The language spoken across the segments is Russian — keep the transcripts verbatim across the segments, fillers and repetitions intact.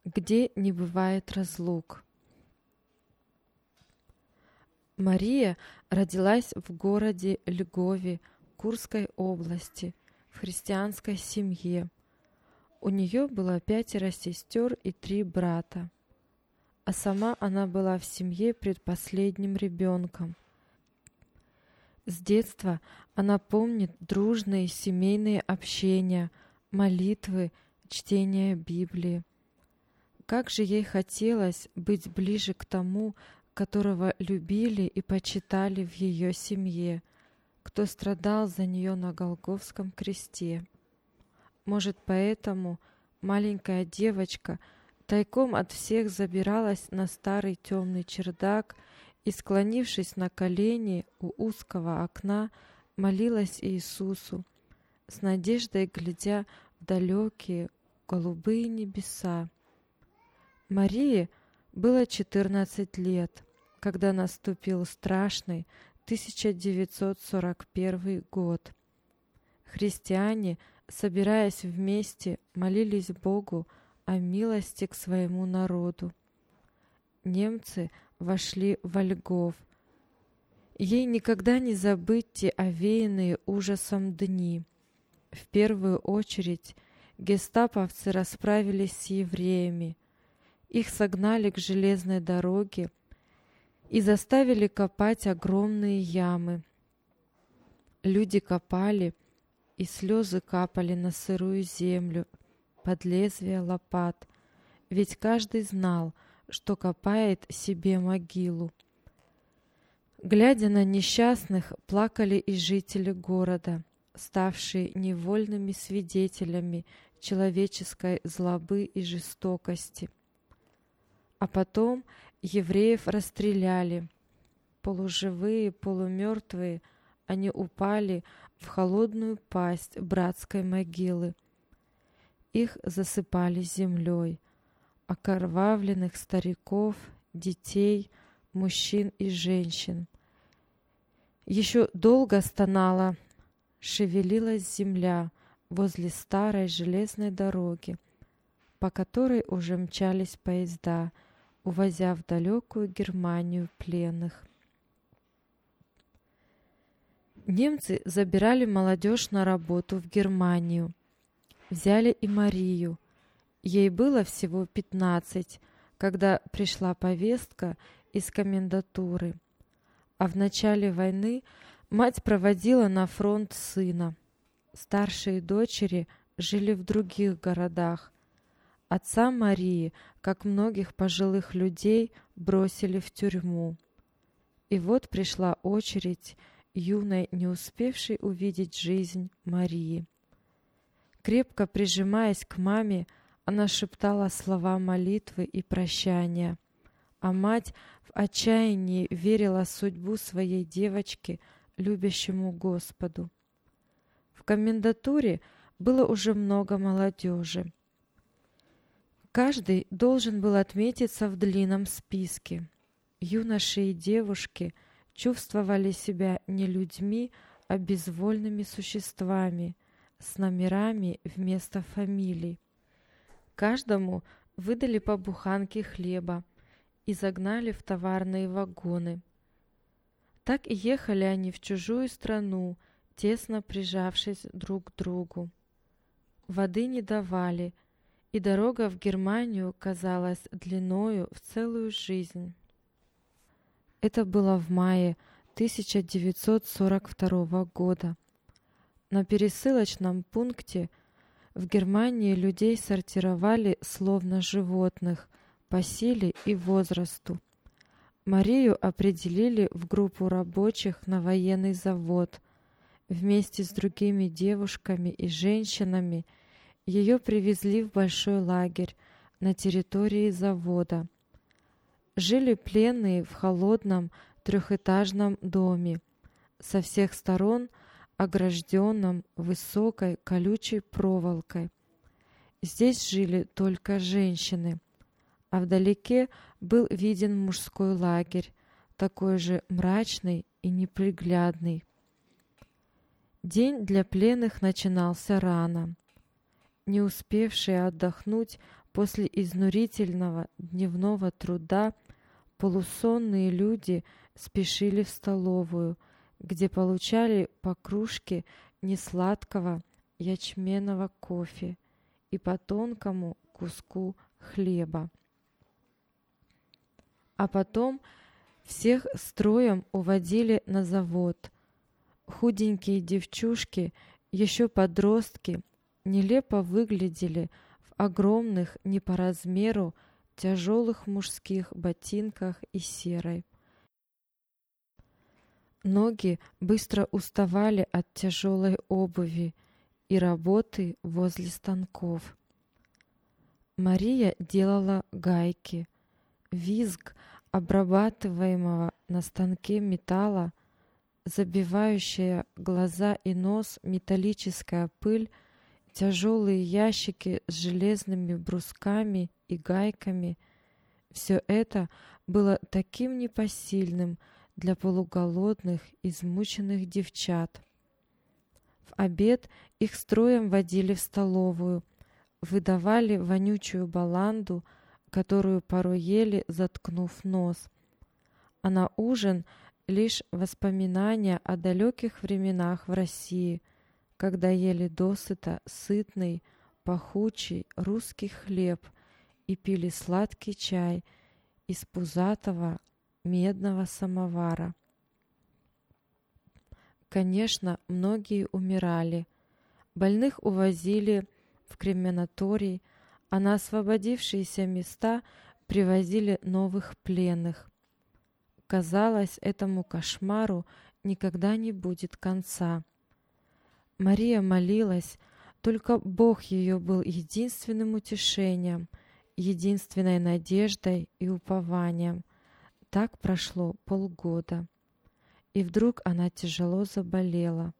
где не бывает разлук. Мария родилась в городе Льгове Курской области в христианской семье. У нее было пятеро сестер и три брата, а сама она была в семье предпоследним ребенком. С детства она помнит дружные семейные общения, молитвы, чтение Библии. Как же ей хотелось быть ближе к тому, которого любили и почитали в ее семье, кто страдал за нее на Голгофском кресте. Может, поэтому маленькая девочка тайком от всех забиралась на старый темный чердак и, склонившись на колени у узкого окна, молилась Иисусу, с надеждой глядя в далекие голубые небеса. Марии было четырнадцать лет, когда наступил страшный тысяча девятьсот сорок первый год. Христиане, собираясь вместе, молились Богу о милости к своему народу. Немцы вошли во Льгов. Ей никогда не забыть те овеянные ужасом дни. В первую очередь гестаповцы расправились с евреями. Их согнали к железной дороге и заставили копать огромные ямы. Люди копали, и слезы капали на сырую землю под лезвие лопат, ведь каждый знал, что копает себе могилу. Глядя на несчастных, плакали и жители города, ставшие невольными свидетелями человеческой злобы и жестокости. А потом евреев расстреляли. Полуживые, полумертвые, они упали в холодную пасть братской могилы. Их засыпали землей. Окровавленных стариков, детей, мужчин и женщин. Еще долго стонала, шевелилась земля возле старой железной дороги, по которой уже мчались поезда, увозя в далекую Германию пленных. Немцы забирали молодежь на работу в Германию. Взяли и Марию. Ей было всего пятнадцать, когда пришла повестка из комендатуры. А в начале войны мать проводила на фронт сына. Старшие дочери жили в других городах. Отца Марии, как многих пожилых людей, бросили в тюрьму. И вот пришла очередь юной, не успевшей увидеть жизнь Марии. Крепко прижимаясь к маме, она шептала слова молитвы и прощания, а мать в отчаянии верила судьбу своей девочки любящему Господу. В комендатуре было уже много молодежи. Каждый должен был отметиться в длинном списке. Юноши и девушки чувствовали себя не людьми, а безвольными существами с номерами вместо фамилий. Каждому выдали по буханке хлеба и загнали в товарные вагоны. Так и ехали они в чужую страну, тесно прижавшись друг к другу. Воды не давали, и дорога в Германию казалась длиною в целую жизнь. Это было в мае тысяча девятьсот сорок второго года. На пересылочном пункте в Германии людей сортировали словно животных по силе и возрасту. Марию определили в группу рабочих на военный завод. Вместе с другими девушками и женщинами ее привезли в большой лагерь на территории завода. Жили пленные в холодном трехэтажном доме, со всех сторон огражденном высокой колючей проволокой. Здесь жили только женщины, а вдалеке был виден мужской лагерь, такой же мрачный и неприглядный. День для пленных начинался рано. Не успевшие отдохнуть, После изнурительного дневного труда полусонные люди спешили в столовую, где получали по кружке несладкого ячменного кофе и по тонкому куску хлеба. А потом всех строем уводили на завод. Худенькие девчушки, еще подростки, нелепо выглядели в огромных не по размеру тяжелых мужских ботинках и серой. Ноги быстро уставали от тяжелой обуви и работы возле станков. Мария делала гайки. Визг обрабатываемого на станке металла, забивающая глаза и нос металлическая пыль, тяжелые ящики с железными брусками и гайками — все это было таким непосильным для полуголодных, измученных девчат. В обед их строем водили в столовую, выдавали вонючую баланду, которую порой ели, заткнув нос. А на ужин лишь воспоминания о далеких временах в России, когда ели досыта сытный, пахучий русский хлеб и пили сладкий чай из пузатого медного самовара. Конечно, многие умирали. Больных увозили в крематорий, а на освободившиеся места привозили новых пленных. Казалось, этому кошмару никогда не будет конца. Мария молилась, только Бог ее был единственным утешением, единственной надеждой и упованием. Так прошло полгода. И вдруг она тяжело заболела.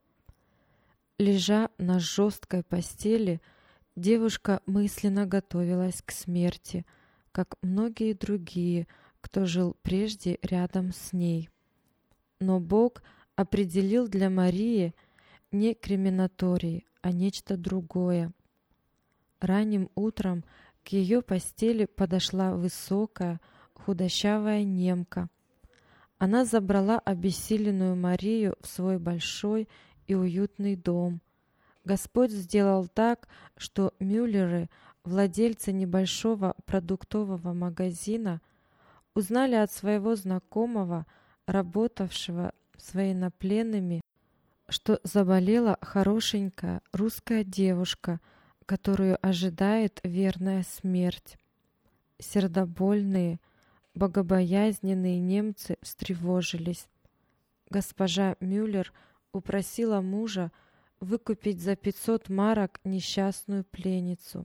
Лежа на жесткой постели, девушка мысленно готовилась к смерти, как многие другие, кто жил прежде рядом с ней. Но Бог определил для Марии не крематорий, а нечто другое. Ранним утром к ее постели подошла высокая, худощавая немка. Она забрала обессиленную Марию в свой большой и уютный дом. Господь сделал так, что Мюллеры, владельцы небольшого продуктового магазина, узнали от своего знакомого, работавшего с военнопленными, что заболела хорошенькая русская девушка, которую ожидает верная смерть. Сердобольные, богобоязненные немцы встревожились. Госпожа Мюллер упросила мужа выкупить за пятьсот марок несчастную пленницу.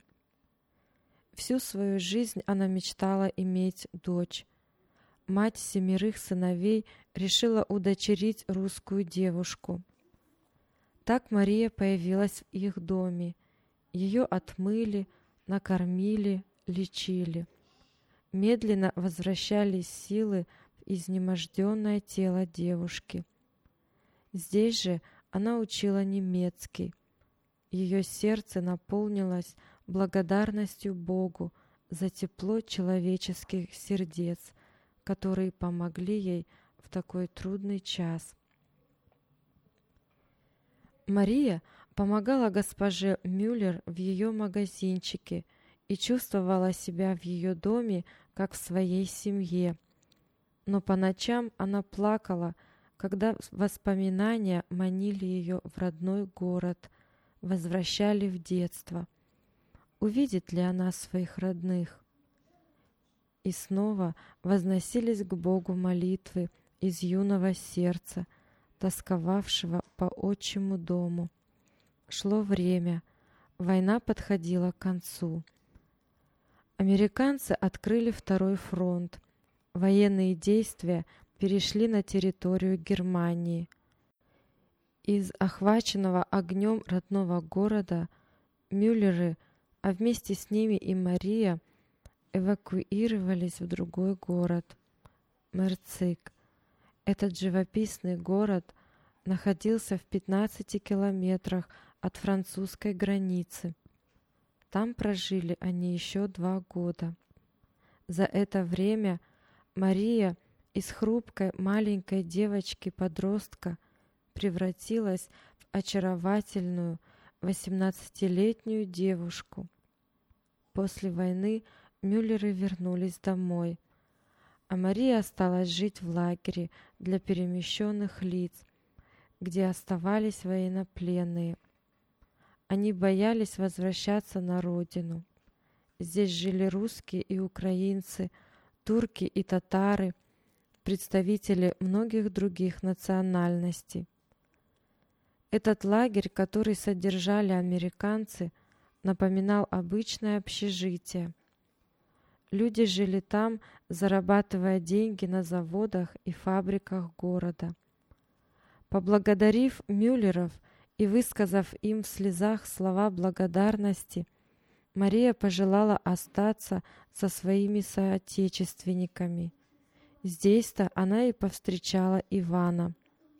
Всю свою жизнь она мечтала иметь дочь. Мать семерых сыновей решила удочерить русскую девушку. Так Мария появилась в их доме. Ее отмыли, накормили, лечили. Медленно возвращались силы в изнеможденное тело девушки. Здесь же она учила немецкий. Ее сердце наполнилось благодарностью Богу за тепло человеческих сердец, которые помогли ей в такой трудный час. Мария помогала госпоже Мюллер в ее магазинчике и чувствовала себя в ее доме, как в своей семье. Но по ночам она плакала, когда воспоминания манили ее в родной город, возвращали в детство. Увидит ли она своих родных? И снова возносились к Богу молитвы из юного сердца, тосковавшего по отчему дому. Шло время, война подходила к концу. Американцы открыли второй фронт. Военные действия перешли на территорию Германии. Из охваченного огнем родного города Мюллеры, а вместе с ними и Мария, эвакуировались в другой город – Мерцик. Этот живописный город находился в пятнадцати километрах от французской границы. там прожили они еще два года. За это время Мария из хрупкой маленькой девочки-подростка превратилась в очаровательную восемнадцатилетнюю девушку. После войны Мюллеры вернулись домой, а Мария осталась жить в лагере для перемещенных лиц, где оставались военнопленные. Они боялись возвращаться на родину. Здесь жили русские и украинцы, турки и татары, представители многих других национальностей. Этот лагерь, который содержали американцы, напоминал обычное общежитие. Люди жили там, зарабатывая деньги на заводах и фабриках города. Поблагодарив Мюллеров и высказав им в слезах слова благодарности, Мария пожелала остаться со своими соотечественниками. Здесь-то она и повстречала Ивана.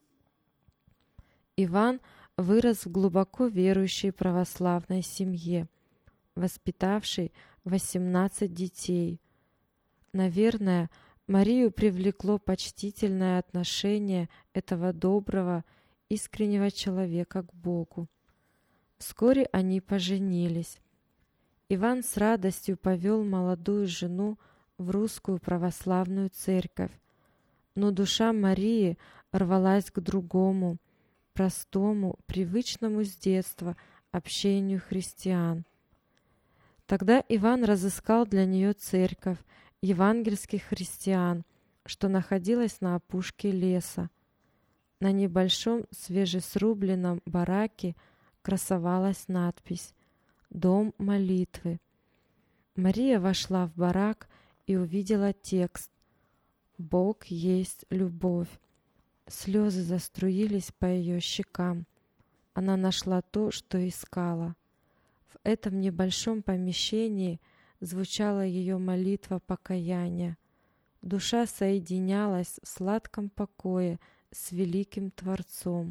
Иван вырос в глубоко верующей православной семье, воспитавшей восемнадцать детей. Наверное, Марию привлекло почтительное отношение этого доброго, искреннего человека к Богу. Вскоре они поженились. Иван с радостью повел молодую жену в русскую православную церковь, но душа Марии рвалась к другому, простому, привычному с детства общению христиан. Тогда Иван разыскал для нее церковь евангельских христиан, что находилась на опушке леса. На небольшом свежесрубленном бараке красовалась надпись «Дом молитвы». Мария вошла в барак и увидела текст «Бог есть любовь». Слезы заструились по ее щекам. Она нашла то, что искала. В этом небольшом помещении звучала ее молитва покаяния. Душа соединялась в сладком покое с великим Творцом.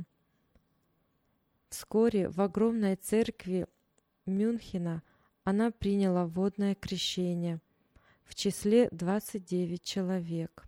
Вскоре в огромной церкви Мюнхена она приняла водное крещение, в числе двадцать девять человек.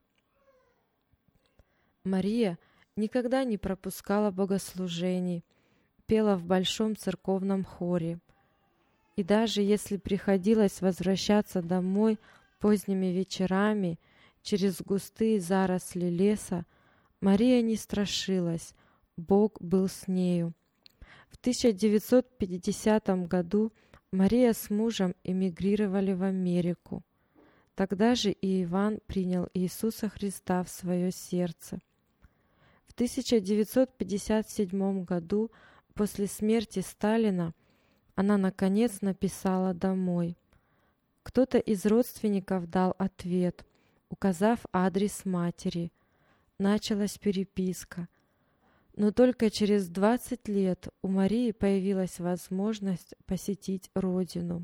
Мария никогда не пропускала богослужений, пела в большом церковном хоре. И даже если приходилось возвращаться домой поздними вечерами через густые заросли леса, Мария не страшилась, Бог был с нею. В тысяча девятьсот пятидесятом году Мария с мужем эмигрировали в Америку. Тогда же и Иван принял Иисуса Христа в свое сердце. В тысяча девятьсот пятьдесят седьмом году, после смерти Сталина, она наконец написала домой. Кто-то из родственников дал ответ, указав адрес матери. Началась переписка. Но только через двадцать лет у Марии появилась возможность посетить родину.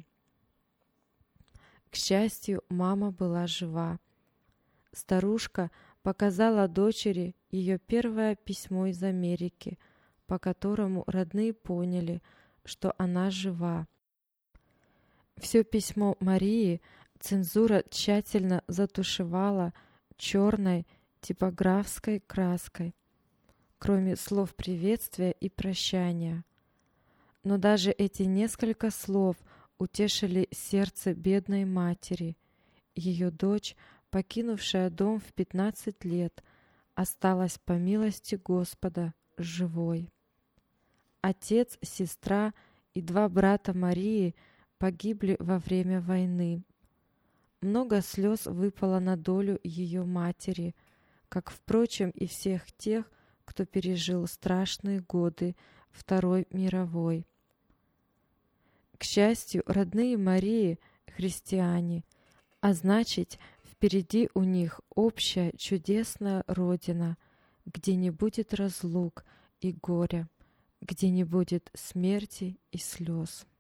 К счастью, мама была жива. Старушка показала дочери ее первое письмо из Америки, по которому родные поняли, что она жива. Все письмо Марии цензура тщательно затушевала черной типографской краской, кроме слов приветствия и прощания. Но даже эти несколько слов утешили сердце бедной матери. Ее дочь, покинувшая дом в пятнадцать лет, осталась по милости Господа живой. Отец, сестра и два брата Марии погибли во время войны. Много слез выпало на долю ее матери, как, впрочем, и всех тех, кто пережил страшные годы Второй мировой. К счастью, родные Марии — христиане, а значит, впереди у них общая чудесная родина, где не будет разлук и горя, где не будет смерти и слез.